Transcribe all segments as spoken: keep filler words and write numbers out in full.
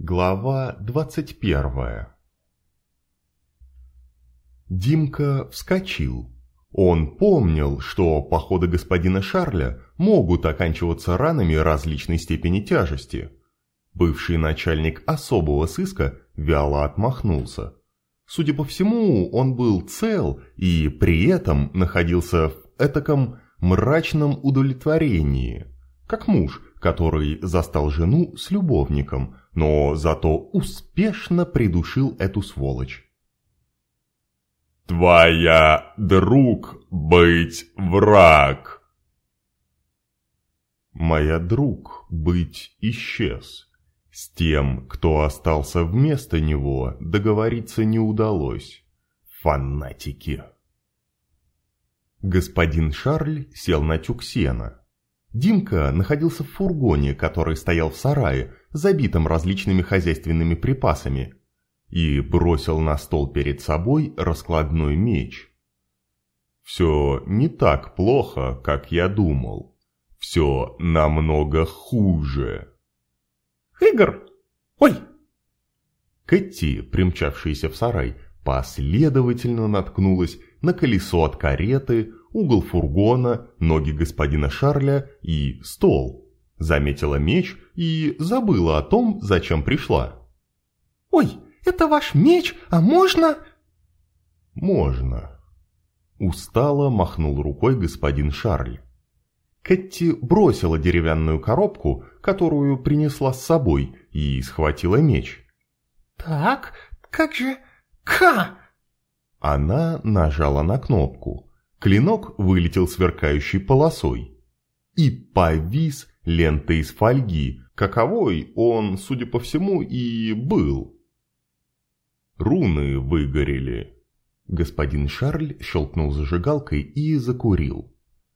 Глава двадцать первая. Димка вскочил. Он помнил, что походы господина Шарля могут оканчиваться ранами различной степени тяжести. Бывший начальник особого сыска вяло отмахнулся. Судя по всему, он был цел и при этом находился в этаком мрачном удовлетворении, как муж, который застал жену с любовником, но зато успешно придушил эту сволочь. «Твоя друг быть враг!» Моя друг быть исчез. С тем, кто остался вместо него, договориться не удалось. Фанатики. Господин Шарль сел на тюк сена. Димка находился в фургоне, который стоял в сарае, забитом различными хозяйственными припасами, и бросил на стол перед собой раскладной меч. Все не так плохо, как я думал. Все намного хуже. «Игорь! Ой!» Кэти, примчавшаяся в сарай, последовательно наткнулась на колесо от кареты, угол фургона, ноги господина Шарля и стол. Заметила меч и забыла о том, зачем пришла. «Ой, это ваш меч, а можно?» «Можно». Устало махнул рукой господин Шарль. Кэти бросила деревянную коробку, которую принесла с собой, и схватила меч. «Так, как же... Ка!» Она нажала на кнопку. Клинок вылетел сверкающей полосой и повис лентой из фольги, каковой он, судя по всему, и был. Руны выгорели. Господин Шарль щелкнул зажигалкой и закурил.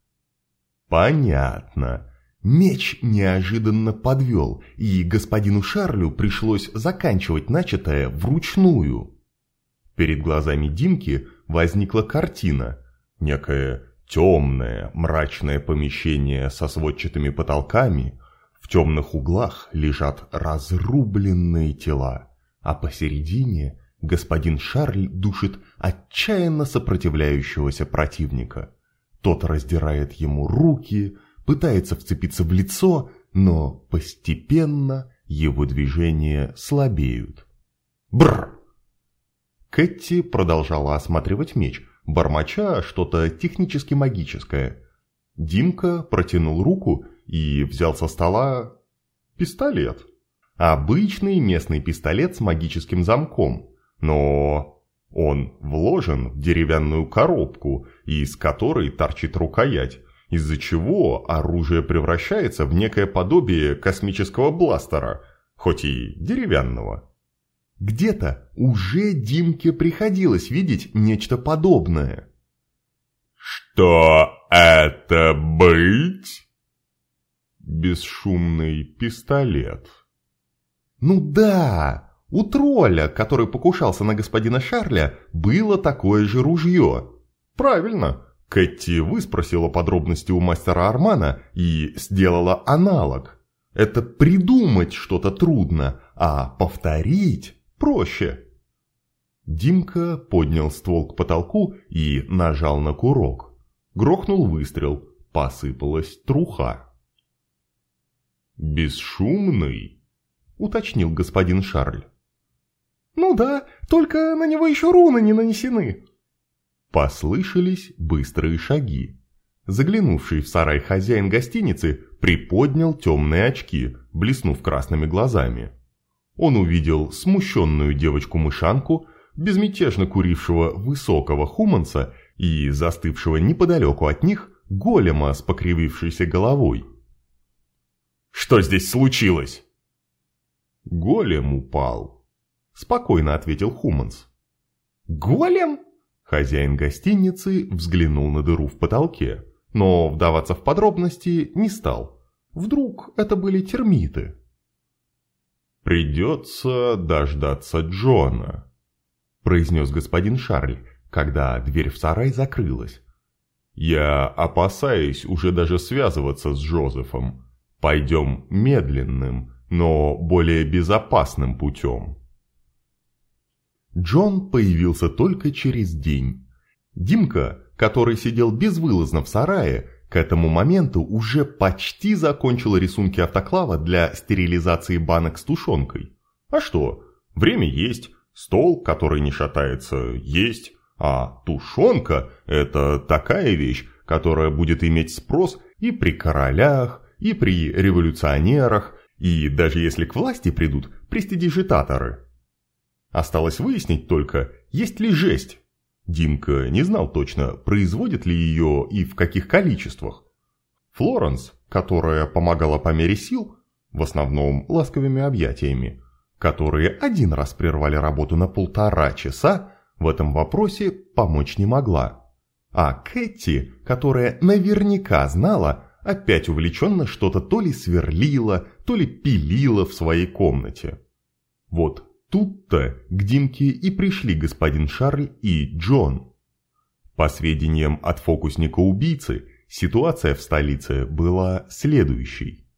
Понятно. Меч неожиданно подвел, и господину Шарлю пришлось заканчивать начатое вручную. Перед глазами Димки возникла картина. Некое темное, мрачное помещение со сводчатыми потолками. В темных углах лежат разрубленные тела, а посередине господин Шарль душит отчаянно сопротивляющегося противника. Тот раздирает ему руки, пытается вцепиться в лицо, но постепенно его движения слабеют. Бррр! Кэти продолжала осматривать меч, бормоча что-то технически магическое. Димка протянул руку и взял со стола пистолет. Обычный местный пистолет с магическим замком, но он вложен в деревянную коробку, из которой торчит рукоять, из-за чего оружие превращается в некое подобие космического бластера, хоть и деревянного. Где-то уже Димке приходилось видеть нечто подобное. «Что это быть?» Бесшумный пистолет. Ну да, у тролля, который покушался на господина Шарля, было такое же ружье. Правильно, Кэти выспросила подробности у мастера Армана и сделала аналог. Это придумать что-то трудно, а повторить проще. Димка поднял ствол к потолку и нажал на курок. Грохнул выстрел, посыпалась труха. «Бесшумный?» — уточнил господин Шарль. «Ну да, только на него еще руны не нанесены». Послышались быстрые шаги. Заглянувший в сарай хозяин гостиницы приподнял темные очки, блеснув красными глазами. Он увидел смущенную девочку-мышанку, безмятежно курившего высокого хуманса и застывшего неподалеку от них голема с покривившейся головой. «Что здесь случилось?» «Голем упал», — спокойно ответил хуманс. «Голем?» Хозяин гостиницы взглянул на дыру в потолке, но вдаваться в подробности не стал. Вдруг это были термиты? «Придется дождаться Джона», — произнес господин Шарль, когда дверь в сарай закрылась. «Я опасаюсь уже даже связываться с Жозефом. Пойдем медленным, но более безопасным путем. Джон появился только через день. Димка, который сидел безвылазно в сарае, к этому моменту уже почти закончил рисунки автоклава для стерилизации банок с тушенкой. А что? Время есть, стол, который не шатается, есть, а тушенка – это такая вещь, которая будет иметь спрос и при королях, и при революционерах, и даже если к власти придут престидижитаторы. Осталось выяснить только, есть ли жесть. Димка не знал точно, производят ли ее и в каких количествах. Флоренс, которая помогала по мере сил, в основном ласковыми объятиями, которые один раз прервали работу на полтора часа, в этом вопросе помочь не могла. А Кэти, которая наверняка знала, опять увлеченно что-то то ли сверлила, то ли пилила в своей комнате. Вот тут-то к Димке и пришли господин Шарль и Джон. По сведениям от фокусника-убийцы, ситуация в столице была следующей.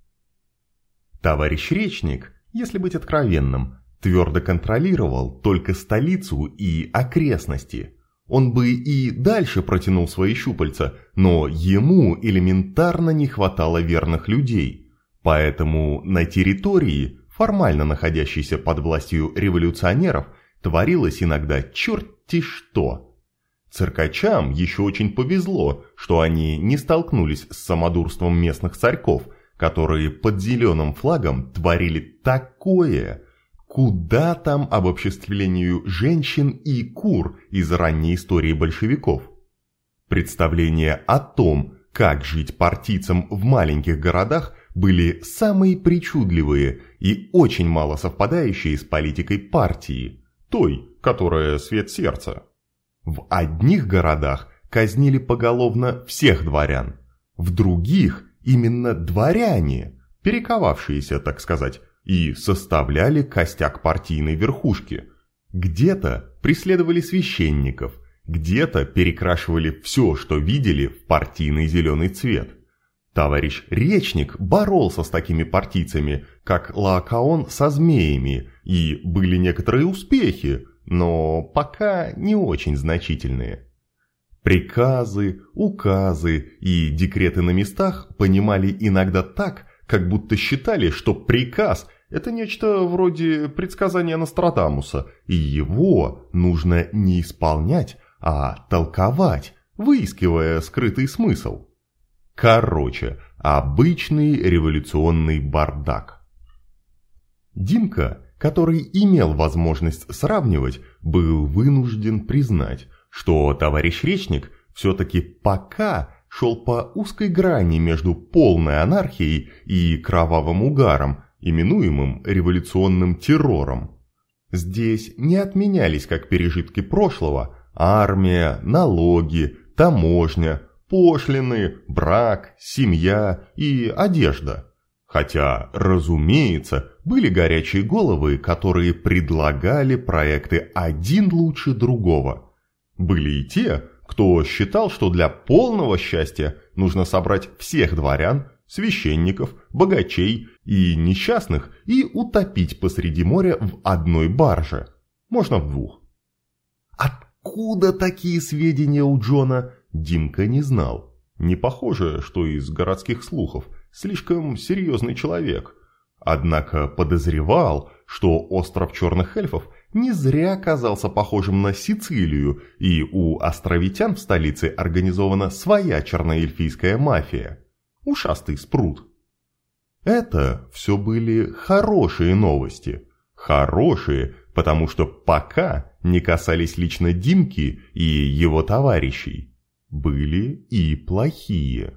Товарищ Речник, если быть откровенным, твердо контролировал только столицу и окрестности. Он бы и дальше протянул свои щупальца, но ему элементарно не хватало верных людей. Поэтому на территории, формально находящейся под властью революционеров, творилось иногда черти что. Циркачам еще очень повезло, что они не столкнулись с самодурством местных царьков, которые под зеленым флагом творили такое, куда там обобществлению женщин и кур из ранней истории большевиков. Представления о том, как жить партийцам в маленьких городах, были самые причудливые и очень мало совпадающие с политикой партии, той, которая свет сердца. В одних городах казнили поголовно всех дворян, в других именно дворяне, перековавшиеся, так сказать, и составляли костяк партийной верхушки. Где-то преследовали священников, где-то перекрашивали все, что видели, в партийный зеленый цвет. Товарищ Речник боролся с такими партийцами, как Лаокаон со змеями, и были некоторые успехи, но пока не очень значительные. Приказы, указы и декреты на местах понимали иногда так, как будто считали, что приказ – это нечто вроде предсказания Нострадамуса, и его нужно не исполнять, а толковать, выискивая скрытый смысл. Короче, обычный революционный бардак. Димка, который имел возможность сравнивать, был вынужден признать, что товарищ Речник все-таки пока шел по узкой грани между полной анархией и кровавым угаром, именуемым революционным террором. Здесь не отменялись как пережитки прошлого армия, налоги, таможня, пошлины, брак, семья и одежда. Хотя, разумеется, были горячие головы, которые предлагали проекты один лучше другого. Были и те, кто считал, что для полного счастья нужно собрать всех дворян, священников, богачей и несчастных и утопить посреди моря в одной барже, можно в двух. Откуда такие сведения у Джона, Димка не знал. Не похоже, что из городских слухов, слишком серьезный человек. Однако подозревал, что остров черных эльфов не зря казался похожим на Сицилию, и у островитян в столице организована своя черноэльфийская мафия. Ушастый спрут. Это все были хорошие новости. Хорошие, потому что пока не касались лично Димки и его товарищей. Были и плохие.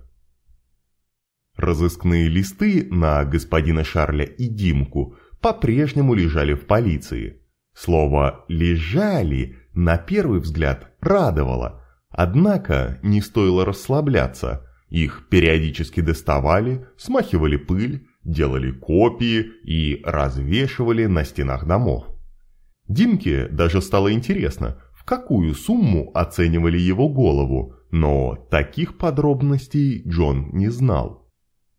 Разыскные листы на господина Шарля и Димку по-прежнему лежали в полиции. Слово «лежали» на первый взгляд радовало, однако не стоило расслабляться. Их периодически доставали, смахивали пыль, делали копии и развешивали на стенах домов. Димке даже стало интересно, в какую сумму оценивали его голову, но таких подробностей Джон не знал.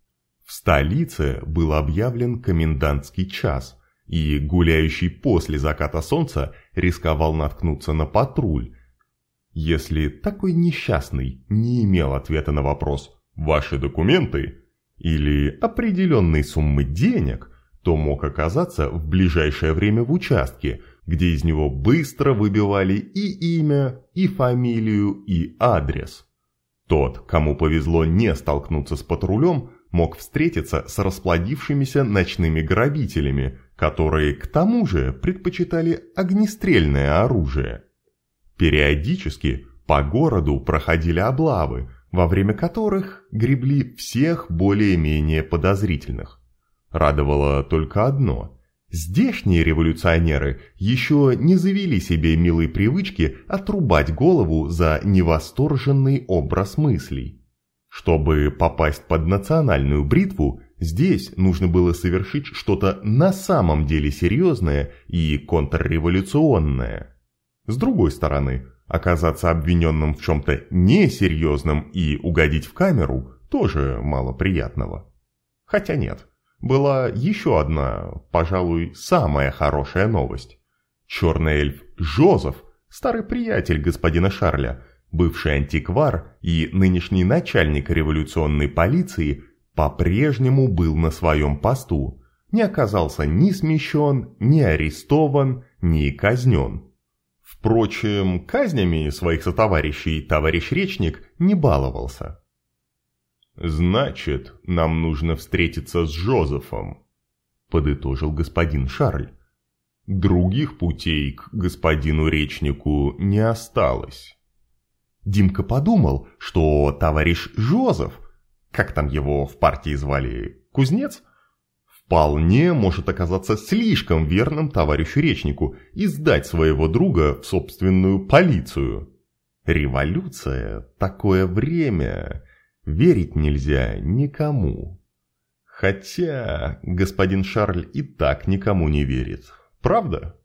В столице был объявлен комендантский час, и гуляющий после заката солнца рисковал наткнуться на патруль, если такой несчастный не имел ответа на вопрос «Ваши документы?» или определенной суммы денег, то мог оказаться в ближайшее время в участке, где из него быстро выбивали и имя, и фамилию, и адрес. Тот, кому повезло не столкнуться с патрулем, мог встретиться с расплодившимися ночными грабителями, которые к тому же предпочитали огнестрельное оружие. Периодически по городу проходили облавы, во время которых гребли всех более-менее подозрительных. Радовало только одно – здешние революционеры еще не завели себе милой привычки отрубать голову за невосторженный образ мыслей. Чтобы попасть под национальную бритву, здесь нужно было совершить что-то на самом деле серьезное и контрреволюционное. С другой стороны, оказаться обвиненным в чем-то несерьезном и угодить в камеру тоже мало приятного. Хотя нет, была еще одна, пожалуй, самая хорошая новость. Черный эльф Жозеф, старый приятель господина Шарля, бывший антиквар и нынешний начальник революционной полиции, по-прежнему был на своем посту, не оказался ни смещен, ни арестован, ни казнен. Впрочем, казнями своих сотоварищей товарищ Речник не баловался. «Значит, нам нужно встретиться с Жозефом», — подытожил господин Шарль. «Других путей к господину Речнику не осталось». Димка подумал, что товарищ Жозеф, как там его в партии звали, Кузнец, вполне может оказаться слишком верным товарищу Речнику и сдать своего друга в собственную полицию. Революция – такое время, верить нельзя никому. Хотя господин Шарль и так никому не верит, правда?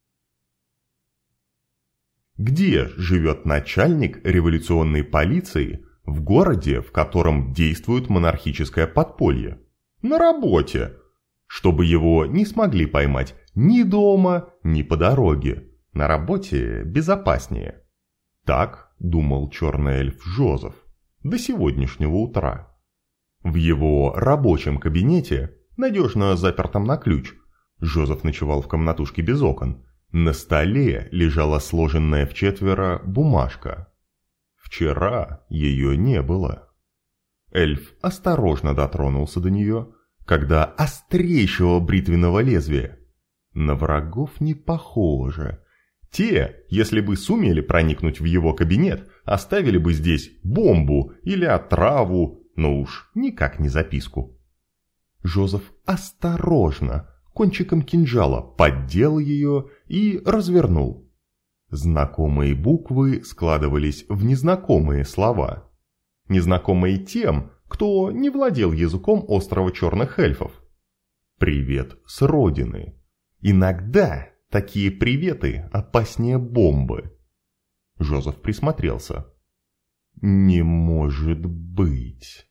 Где живет начальник революционной полиции в городе, в котором действует монархическое подполье? На работе, чтобы его не смогли поймать ни дома, ни по дороге. На работе безопаснее. Так думал черный эльф Жозеф до сегодняшнего утра. В его рабочем кабинете, надежно запертом на ключ, Жозеф ночевал в комнатушке без окон, на столе лежала сложенная вчетверо бумажка. Вчера ее не было. Эльф осторожно дотронулся до нее, когда острейшего бритвенного лезвия. На врагов не похоже. Те, если бы сумели проникнуть в его кабинет, оставили бы здесь бомбу или отраву, но уж никак не записку. Жозеф осторожно, кончиком кинжала поддел ее и развернул. Знакомые буквы складывались в незнакомые слова. Незнакомые тем, кто не владел языком острова черных эльфов. Привет с родины. Иногда такие приветы опаснее бомбы. Жозеф присмотрелся. Не может быть.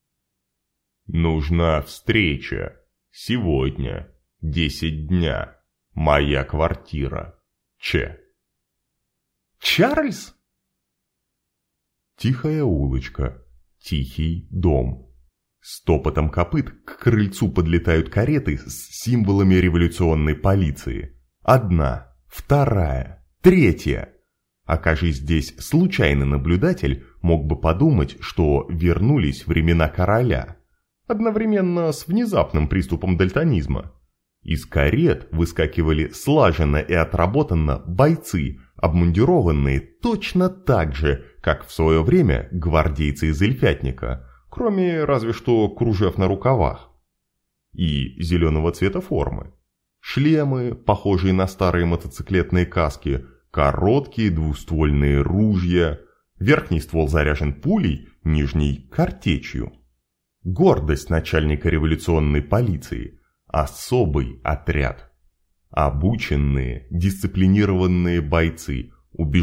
Нужна встреча. Сегодня. Десять дня. Моя квартира. Че. Чарльз? Тихая улочка. Тихий дом. С топотом копыт к крыльцу подлетают кареты с символами революционной полиции. Одна, вторая, третья. Окажись здесь случайный наблюдатель, мог бы подумать, что вернулись времена короля. Одновременно с внезапным приступом дальтонизма. Из карет выскакивали слаженно и отработанно бойцы, обмундированные точно так же, как в свое время гвардейцы из Эльфятника, кроме разве что кружев на рукавах. И зеленого цвета формы. Шлемы, похожие на старые мотоциклетные каски, короткие двуствольные ружья, верхний ствол заряжен пулей, нижний – картечью. Гордость начальника революционной полиции – особый отряд. Обученные, дисциплинированные бойцы,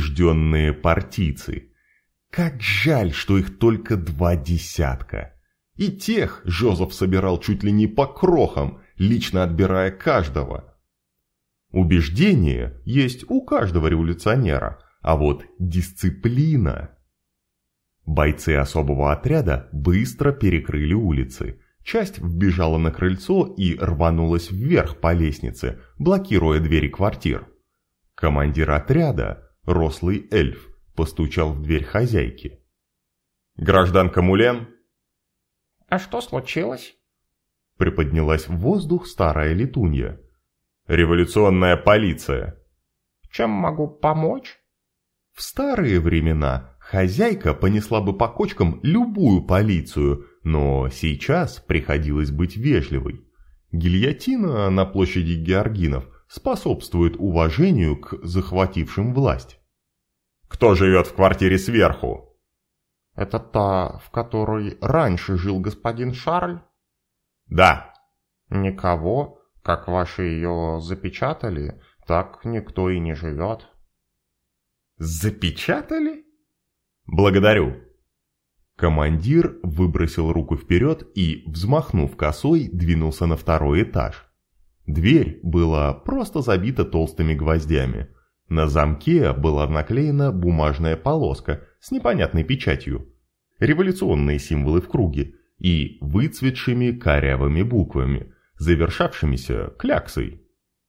убежденные партийцы. Как жаль, что их только два десятка. И тех Жозеф собирал чуть ли не по крохам, лично отбирая каждого. Убеждение есть у каждого революционера, а вот дисциплина... Бойцы особого отряда быстро перекрыли улицы. Часть вбежала на крыльцо и рванулась вверх по лестнице, блокируя двери квартир. Командир отряда, рослый эльф, постучал в дверь хозяйки. «Гражданка Мулен?» «А что случилось?» Приподнялась в воздух старая летунья. «Революционная полиция». «Чем могу помочь?» В старые времена хозяйка понесла бы по кочкам любую полицию, но сейчас приходилось быть вежливой. Гильотина на площади Георгинов способствует уважению к захватившим власть. «Кто живет в квартире сверху?» «Это та, в которой раньше жил господин Шарль?» «Да». «Никого. Как ваши ее запечатали, так никто и не живет». «Запечатали?» «Благодарю». Командир выбросил руку вперед и, взмахнув косой, двинулся на второй этаж. Дверь была просто забита толстыми гвоздями. На замке была наклеена бумажная полоска с непонятной печатью, революционные символы в круге и выцветшими корявыми буквами, завершавшимися кляксой.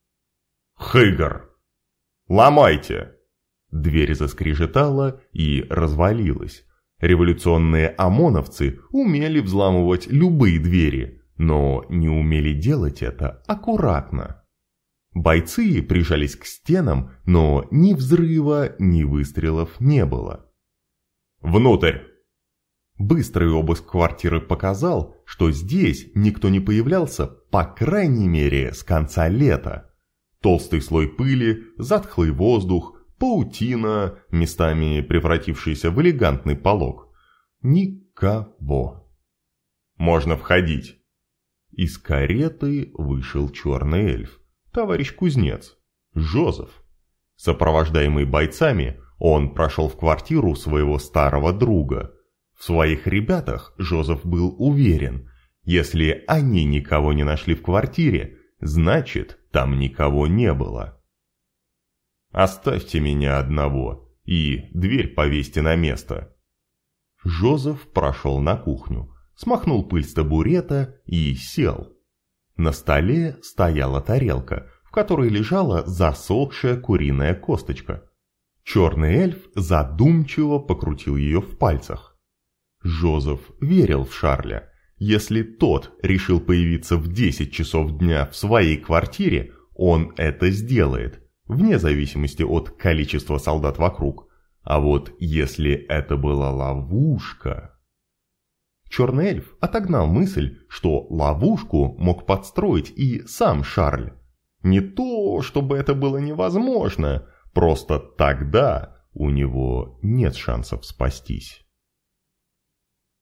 «Хыгар! Ломайте!» Дверь заскрежетала и развалилась. Революционные ОМОНовцы умели взламывать любые двери, но не умели делать это аккуратно. Бойцы прижались к стенам, но ни взрыва, ни выстрелов не было. «Внутрь!» Быстрый обыск квартиры показал, что здесь никто не появлялся, по крайней мере, с конца лета. Толстый слой пыли, затхлый воздух, паутина, местами превратившаяся в элегантный полог. Никого. «Можно входить». Из кареты вышел черный эльф, товарищ кузнец, Жозеф. Сопровождаемый бойцами, он прошел в квартиру своего старого друга. В своих ребятах Жозеф был уверен, если они никого не нашли в квартире, значит, там никого не было. «Оставьте меня одного и дверь повесьте на место». Жозеф прошел на кухню, смахнул пыль с табурета и сел. На столе стояла тарелка, в которой лежала засохшая куриная косточка. Черный эльф задумчиво покрутил ее в пальцах. Жозеф верил в Шарля. Если тот решил появиться в десять часов дня в своей квартире, он это сделает, вне зависимости от количества солдат вокруг. А вот если это была ловушка... Черный эльф отогнал мысль, что ловушку мог подстроить и сам Шарль. Не то, чтобы это было невозможно, просто тогда у него нет шансов спастись.